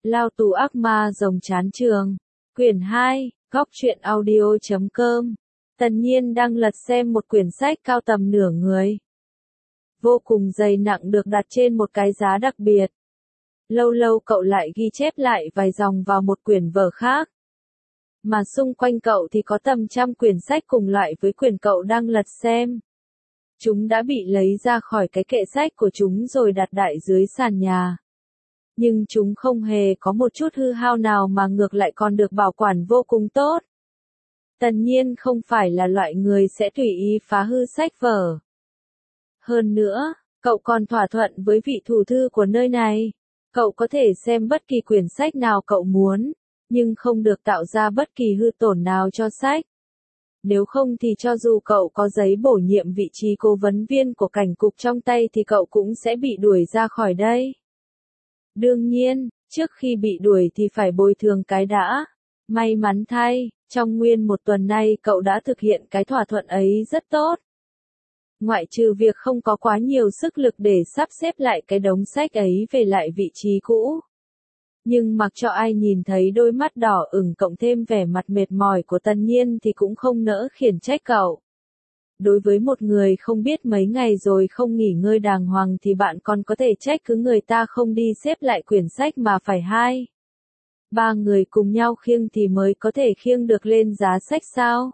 Lao tù ác ma rồng chán trường. Quyển 2, Góc truyện audio.com. Tần Nhiên đang lật xem một quyển sách cao tầm nửa người. Vô cùng dày nặng được đặt trên một cái giá đặc biệt. Lâu lâu cậu lại ghi chép lại vài dòng vào một quyển vở khác. Mà xung quanh cậu thì có tầm trăm quyển sách cùng loại với quyển cậu đang lật xem. Chúng đã bị lấy ra khỏi cái kệ sách của chúng rồi đặt đại dưới sàn nhà. Nhưng chúng không hề có một chút hư hao nào mà ngược lại còn được bảo quản vô cùng tốt. Tần Nhiên không phải là loại người sẽ tùy ý phá hư sách vở. Hơn nữa, cậu còn thỏa thuận với vị thủ thư của nơi này. Cậu có thể xem bất kỳ quyển sách nào cậu muốn, nhưng không được tạo ra bất kỳ hư tổn nào cho sách. Nếu không thì cho dù cậu có giấy bổ nhiệm vị trí cố vấn viên của cảnh cục trong tay thì cậu cũng sẽ bị đuổi ra khỏi đây. Đương nhiên, trước khi bị đuổi thì phải bồi thường cái đã. May mắn thay, trong nguyên một tuần nay cậu đã thực hiện cái thỏa thuận ấy rất tốt. Ngoại trừ việc không có quá nhiều sức lực để sắp xếp lại cái đống sách ấy về lại vị trí cũ. Nhưng mặc cho ai nhìn thấy đôi mắt đỏ ửng cộng thêm vẻ mặt mệt mỏi của Tần Nhiên thì cũng không nỡ khiển trách cậu. Đối với một người không biết mấy ngày rồi không nghỉ ngơi đàng hoàng thì bạn còn có thể trách cứ người ta không đi xếp lại quyển sách mà phải 2, 3 người cùng nhau khiêng thì mới có thể khiêng được lên giá sách sao?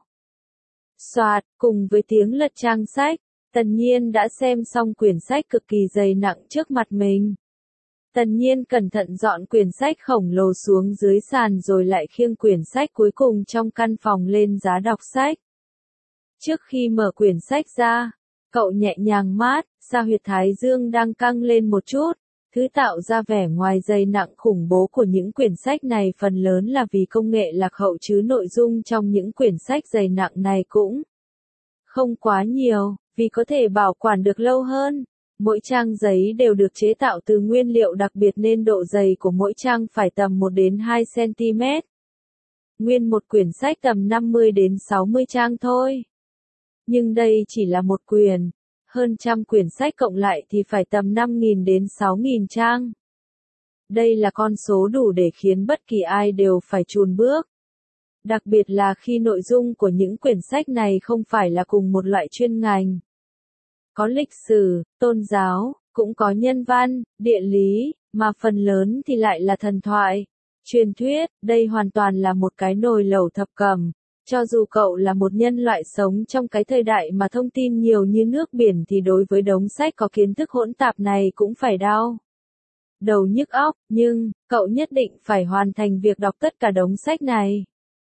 Soạt, cùng với tiếng lật trang sách, Tần Nhiên đã xem xong quyển sách cực kỳ dày nặng trước mặt mình. Tần Nhiên cẩn thận dọn quyển sách khổng lồ xuống dưới sàn rồi lại khiêng quyển sách cuối cùng trong căn phòng lên giá đọc sách. Trước khi mở quyển sách ra, cậu nhẹ nhàng mát, da huyệt thái dương đang căng lên một chút. Thứ tạo ra vẻ ngoài dày nặng khủng bố của những quyển sách này phần lớn là vì công nghệ lạc hậu chứ nội dung trong những quyển sách dày nặng này cũng không quá nhiều, vì có thể bảo quản được lâu hơn. Mỗi trang giấy đều được chế tạo từ nguyên liệu đặc biệt nên độ dày của mỗi trang phải tầm 1 đến 2 cm. Nguyên một quyển sách tầm 50 đến 60 trang thôi. Nhưng đây chỉ là một quyển. Hơn trăm quyển sách cộng lại thì phải tầm 5.000 đến 6.000 trang. Đây là con số đủ để khiến bất kỳ ai đều phải chùn bước. Đặc biệt là khi nội dung của những quyển sách này không phải là cùng một loại chuyên ngành. Có lịch sử, tôn giáo, cũng có nhân văn, địa lý, mà phần lớn thì lại là thần thoại, truyền thuyết, đây hoàn toàn là một cái nồi lẩu thập cẩm. Cho dù cậu là một nhân loại sống trong cái thời đại mà thông tin nhiều như nước biển thì đối với đống sách có kiến thức hỗn tạp này cũng phải đau đầu nhức óc, nhưng cậu nhất định phải hoàn thành việc đọc tất cả đống sách này.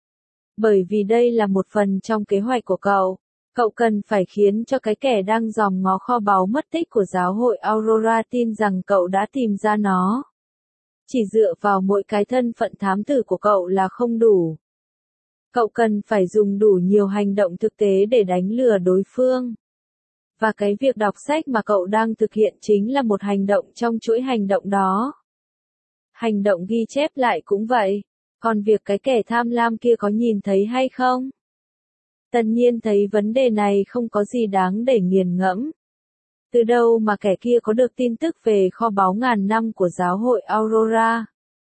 Bởi vì đây là một phần trong kế hoạch của cậu. Cậu cần phải khiến cho cái kẻ đang dòm ngó kho báu mất tích của giáo hội Aurora tin rằng cậu đã tìm ra nó. Chỉ dựa vào mỗi cái thân phận thám tử của cậu là không đủ. Cậu cần phải dùng đủ nhiều hành động thực tế để đánh lừa đối phương. Và cái việc đọc sách mà cậu đang thực hiện chính là một hành động trong chuỗi hành động đó. Hành động ghi chép lại cũng vậy. Còn việc cái kẻ tham lam kia có nhìn thấy hay không? Tần Nhiên thấy vấn đề này không có gì đáng để nghiền ngẫm. Từ đâu mà kẻ kia có được tin tức về kho báu ngàn năm của giáo hội Aurora?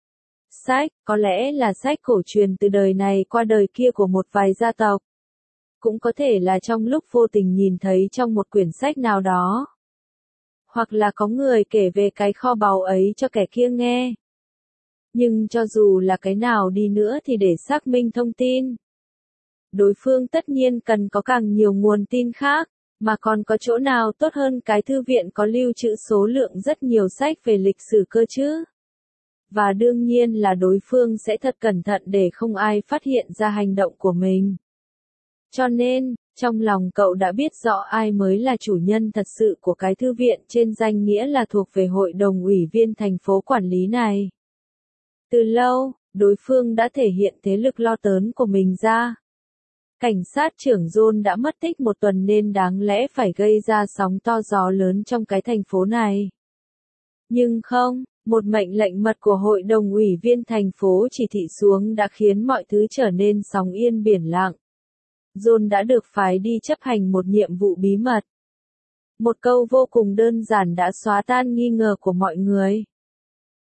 Sách, có lẽ là sách cổ truyền từ đời này qua đời kia của một vài gia tộc. Cũng có thể là trong lúc vô tình nhìn thấy trong một quyển sách nào đó. Hoặc là có người kể về cái kho báu ấy cho kẻ kia nghe. Nhưng cho dù là cái nào đi nữa thì để xác minh thông tin, đối phương tất nhiên cần có càng nhiều nguồn tin khác, mà còn có chỗ nào tốt hơn cái thư viện có lưu trữ số lượng rất nhiều sách về lịch sử cơ chứ? Và đương nhiên là đối phương sẽ thật cẩn thận để không ai phát hiện ra hành động của mình. Cho nên, trong lòng cậu đã biết rõ ai mới là chủ nhân thật sự của cái thư viện trên danh nghĩa là thuộc về hội đồng ủy viên thành phố quản lý này. Từ lâu, đối phương đã thể hiện thế lực lo tớn của mình ra. Cảnh sát trưởng John đã mất tích một tuần nên đáng lẽ phải gây ra sóng to gió lớn trong cái thành phố này. Nhưng không, một mệnh lệnh mật của hội đồng ủy viên thành phố chỉ thị xuống đã khiến mọi thứ trở nên sóng yên biển lặng. John đã được phái đi chấp hành một nhiệm vụ bí mật. Một câu vô cùng đơn giản đã xóa tan nghi ngờ của mọi người.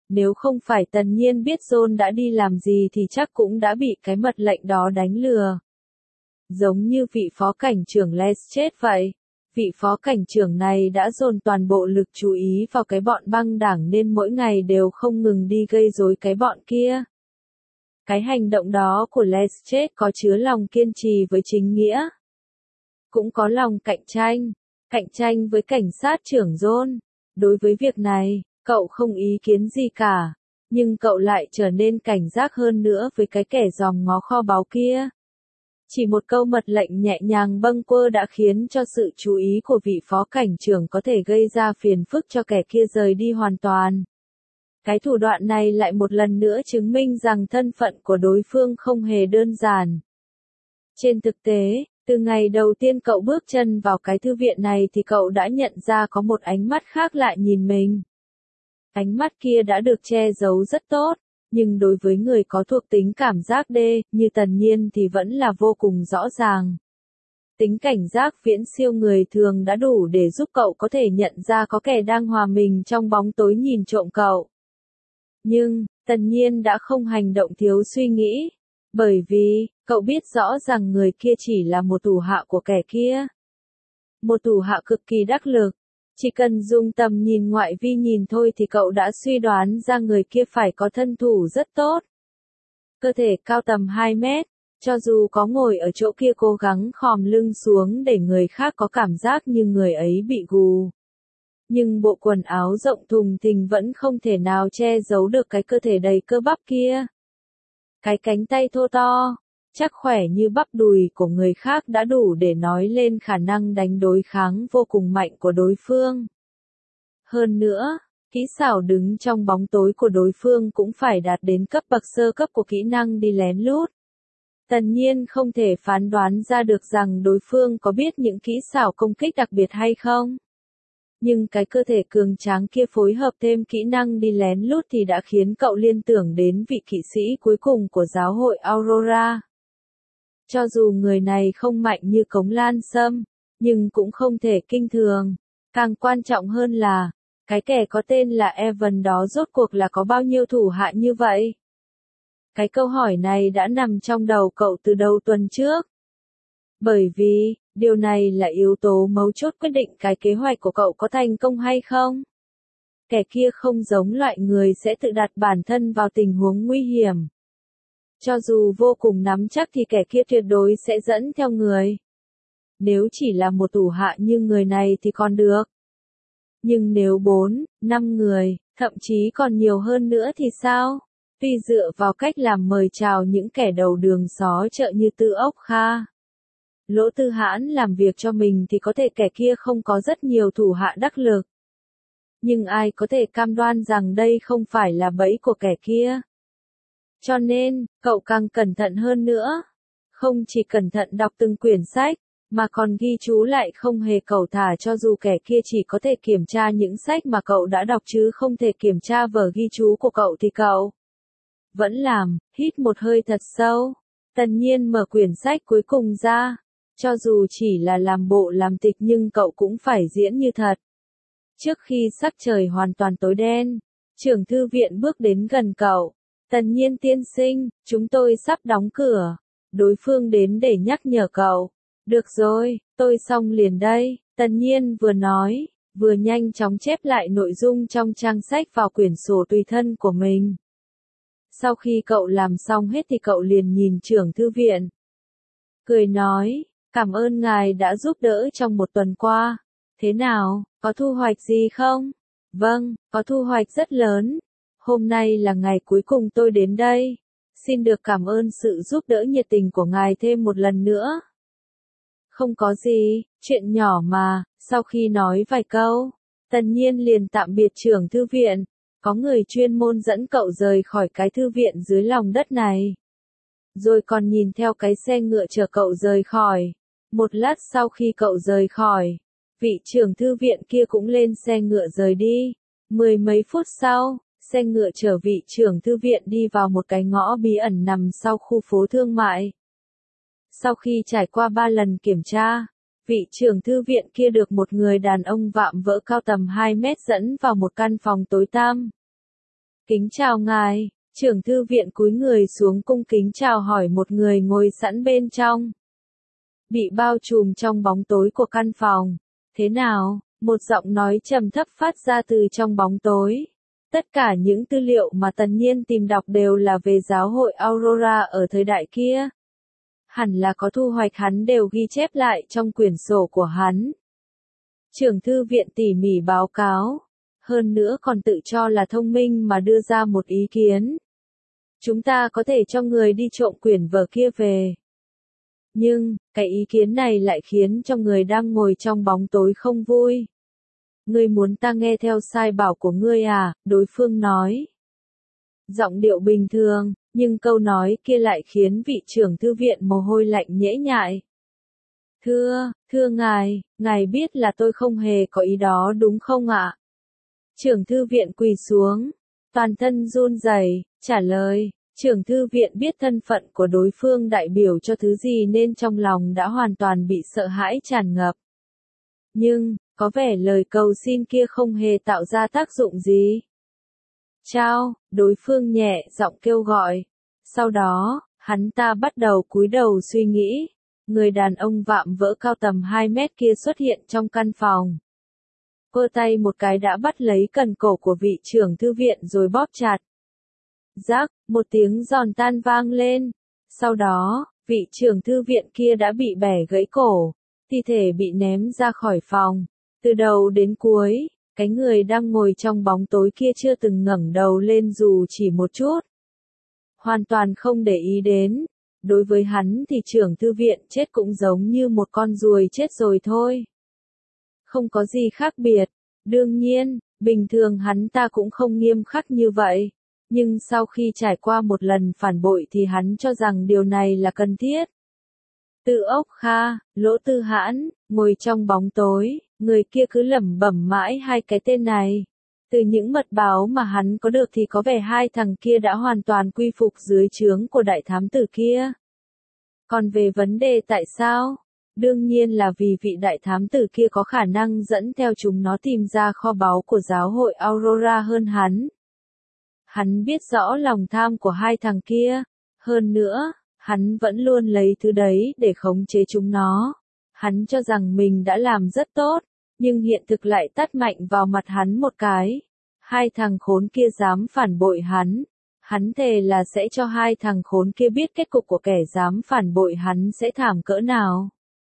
Nếu không phải Tần Nhiên biết John đã đi làm gì thì chắc cũng đã bị cái mật lệnh đó đánh lừa. Giống như vị phó cảnh trưởng Lestrade vậy. Vị phó cảnh trưởng này đã dồn toàn bộ lực chú ý vào cái bọn băng đảng nên mỗi ngày đều không ngừng đi gây rối cái bọn kia. Cái hành động đó của Lestrade có chứa lòng kiên trì với chính nghĩa. Cũng có lòng cạnh tranh với cảnh sát trưởng John. Đối với việc này, cậu không ý kiến gì cả, nhưng cậu lại trở nên cảnh giác hơn nữa với cái kẻ dòm ngó kho báu kia. Chỉ một câu mật lệnh nhẹ nhàng bâng quơ đã khiến cho sự chú ý của vị phó cảnh trưởng có thể gây ra phiền phức cho kẻ kia rời đi hoàn toàn. Cái thủ đoạn này lại một lần nữa chứng minh rằng thân phận của đối phương không hề đơn giản. Trên thực tế, từ ngày đầu tiên cậu bước chân vào cái thư viện này thì cậu đã nhận ra có một ánh mắt khác lại nhìn mình. Ánh mắt kia đã được che giấu rất tốt, nhưng đối với người có thuộc tính cảm giác D, như Tần Nhiên thì vẫn là vô cùng rõ ràng. Tính cảnh giác viễn siêu người thường đã đủ để giúp cậu có thể nhận ra có kẻ đang hòa mình trong bóng tối nhìn trộm cậu. Nhưng, Tần Nhiên đã không hành động thiếu suy nghĩ, bởi vì, cậu biết rõ rằng người kia chỉ là một thủ hạ của kẻ kia. Một thủ hạ cực kỳ đắc lực. Chỉ cần dùng tầm nhìn ngoại vi nhìn thôi thì cậu đã suy đoán ra người kia phải có thân thủ rất tốt. Cơ thể cao tầm 2 mét, cho dù có ngồi ở chỗ kia cố gắng khom lưng xuống để người khác có cảm giác như người ấy bị gù. Nhưng bộ quần áo rộng thùng thình vẫn không thể nào che giấu được cái cơ thể đầy cơ bắp kia. Cái cánh tay thô to, chắc khỏe như bắp đùi của người khác đã đủ để nói lên khả năng đánh đối kháng vô cùng mạnh của đối phương. Hơn nữa, kỹ xảo đứng trong bóng tối của đối phương cũng phải đạt đến cấp bậc sơ cấp của kỹ năng đi lén lút. Tần Nhiên không thể phán đoán ra được rằng đối phương có biết những kỹ xảo công kích đặc biệt hay không. Nhưng cái cơ thể cường tráng kia phối hợp thêm kỹ năng đi lén lút thì đã khiến cậu liên tưởng đến vị kỵ sĩ cuối cùng của giáo hội Aurora. Cho dù người này không mạnh như Cống Lan Sâm, nhưng cũng không thể kinh thường. Càng quan trọng hơn là, cái kẻ có tên là Evan đó rốt cuộc là có bao nhiêu thủ hạ như vậy? Cái câu hỏi này đã nằm trong đầu cậu từ đầu tuần trước. Bởi vì, điều này là yếu tố mấu chốt quyết định cái kế hoạch của cậu có thành công hay không. Kẻ kia không giống loại người sẽ tự đặt bản thân vào tình huống nguy hiểm. Cho dù vô cùng nắm chắc thì kẻ kia tuyệt đối sẽ dẫn theo người. Nếu chỉ là một thủ hạ như người này thì còn được. Nhưng nếu 4, 5 người, thậm chí còn nhiều hơn nữa thì sao? Tuy dựa vào cách làm mời chào những kẻ đầu đường xó chợ như Tư Ốc Kha, Lỗ Tư Hãn làm việc cho mình thì có thể kẻ kia không có rất nhiều thủ hạ đắc lực. Nhưng ai có thể cam đoan rằng đây không phải là bẫy của kẻ kia? Cho nên, cậu càng cẩn thận hơn nữa. Không chỉ cẩn thận đọc từng quyển sách, mà còn ghi chú lại không hề cẩu thả cho dù kẻ kia chỉ có thể kiểm tra những sách mà cậu đã đọc chứ không thể kiểm tra vở ghi chú của cậu thì cậu vẫn làm. Hít một hơi thật sâu. Tần Nhiên mở quyển sách cuối cùng ra. Cho dù chỉ là làm bộ làm tịch nhưng cậu cũng phải diễn như thật. Trước khi sắc trời hoàn toàn tối đen, trưởng thư viện bước đến gần cậu. Tần Nhiên tiên sinh, chúng tôi sắp đóng cửa. Đối phương đến để nhắc nhở cậu. Được rồi, tôi xong liền đây. Tần Nhiên vừa nói, vừa nhanh chóng chép lại nội dung trong trang sách vào quyển sổ tùy thân của mình. Sau khi cậu làm xong hết thì cậu liền nhìn trưởng thư viện. Cười nói, cảm ơn ngài đã giúp đỡ trong một tuần qua. Thế nào, có thu hoạch gì không? Vâng, có thu hoạch rất lớn. Hôm nay là ngày cuối cùng tôi đến đây. Xin được cảm ơn sự giúp đỡ nhiệt tình của ngài thêm một lần nữa. Không có gì, chuyện nhỏ mà. Sau khi nói vài câu, Tần Nhiên liền tạm biệt trưởng thư viện. Có người chuyên môn dẫn cậu rời khỏi cái thư viện dưới lòng đất này. Rồi còn nhìn theo cái xe ngựa chở cậu rời khỏi. Một lát sau khi cậu rời khỏi, vị trưởng thư viện kia cũng lên xe ngựa rời đi. 10 mấy phút sau, xe ngựa chở vị trưởng thư viện đi vào một cái ngõ bí ẩn nằm sau khu phố thương mại. Sau khi trải qua 3 lần kiểm tra, vị trưởng thư viện kia được một người đàn ông vạm vỡ cao tầm 2 mét dẫn vào một căn phòng tối tăm. Kính chào ngài, trưởng thư viện cúi người xuống cung kính chào hỏi một người ngồi sẵn bên trong. Bị bao trùm trong bóng tối của căn phòng. Thế nào? Một giọng nói trầm thấp phát ra từ trong bóng tối. Tất cả những tư liệu mà Tần Nhiên tìm đọc đều là về giáo hội Aurora ở thời đại kia. Hẳn là có thu hoạch hắn đều ghi chép lại trong quyển sổ của hắn. Trưởng thư viện tỉ mỉ báo cáo. Hơn nữa còn tự cho là thông minh mà đưa ra một ý kiến. Chúng ta có thể cho người đi trộm quyển vở kia về. Nhưng, cái ý kiến này lại khiến cho người đang ngồi trong bóng tối không vui. Ngươi muốn ta nghe theo sai bảo của ngươi à? Đối phương nói. Giọng điệu bình thường, nhưng câu nói kia lại khiến vị trưởng thư viện mồ hôi lạnh nhễ nhại. Thưa ngài biết là tôi không hề có ý đó đúng không ạ? Trưởng thư viện quỳ xuống, toàn thân run rẩy, trả lời. Trưởng thư viện biết thân phận của đối phương đại biểu cho thứ gì nên trong lòng đã hoàn toàn bị sợ hãi tràn ngập. Nhưng, có vẻ lời cầu xin kia không hề tạo ra tác dụng gì. Chao, đối phương nhẹ giọng kêu gọi. Sau đó, hắn ta bắt đầu cúi đầu suy nghĩ. Người đàn ông vạm vỡ cao tầm 2 mét kia xuất hiện trong căn phòng. Vơ tay một cái đã bắt lấy cần cổ của vị trưởng thư viện rồi bóp chặt. Rắc, một tiếng giòn tan vang lên. Sau đó, vị trưởng thư viện kia đã bị bẻ gãy cổ. Thi thể bị ném ra khỏi phòng. Từ đầu đến cuối, cái người đang ngồi trong bóng tối kia chưa từng ngẩng đầu lên dù chỉ một chút. Hoàn toàn không để ý đến. Đối với hắn thì trưởng thư viện chết cũng giống như một con ruồi chết rồi thôi. Không có gì khác biệt. Đương nhiên, bình thường hắn ta cũng không nghiêm khắc như vậy. Nhưng sau khi trải qua một lần phản bội thì hắn cho rằng điều này là cần thiết. Tự ốc Kha, Lỗ Tư Hãn, ngồi trong bóng tối, người kia cứ lẩm bẩm mãi hai cái tên này. Từ những mật báo mà hắn có được thì có vẻ hai thằng kia đã hoàn toàn quy phục dưới trướng của đại thám tử kia. Còn về vấn đề tại sao? Đương nhiên là vì vị đại thám tử kia có khả năng dẫn theo chúng nó tìm ra kho báu của giáo hội Aurora hơn hắn. Hắn biết rõ lòng tham của hai thằng kia. Hơn nữa, hắn vẫn luôn lấy thứ đấy để khống chế chúng nó. Hắn cho rằng mình đã làm rất tốt, nhưng hiện thực lại tát mạnh vào mặt hắn một cái. Hai thằng khốn kia dám phản bội hắn. Hắn thề là sẽ cho hai thằng khốn kia biết kết cục của kẻ dám phản bội hắn sẽ thảm cỡ nào.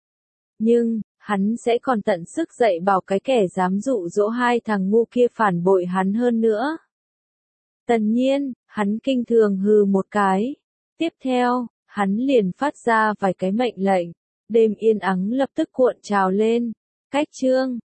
Nhưng, hắn sẽ còn tận sức dạy bảo cái kẻ dám dụ dỗ hai thằng ngu kia phản bội hắn hơn nữa. Tần Nhiên, hắn kinh thường hừ một cái. Tiếp theo, hắn liền phát ra vài cái mệnh lệnh. Đêm yên ắng lập tức cuộn trào lên. Cách chương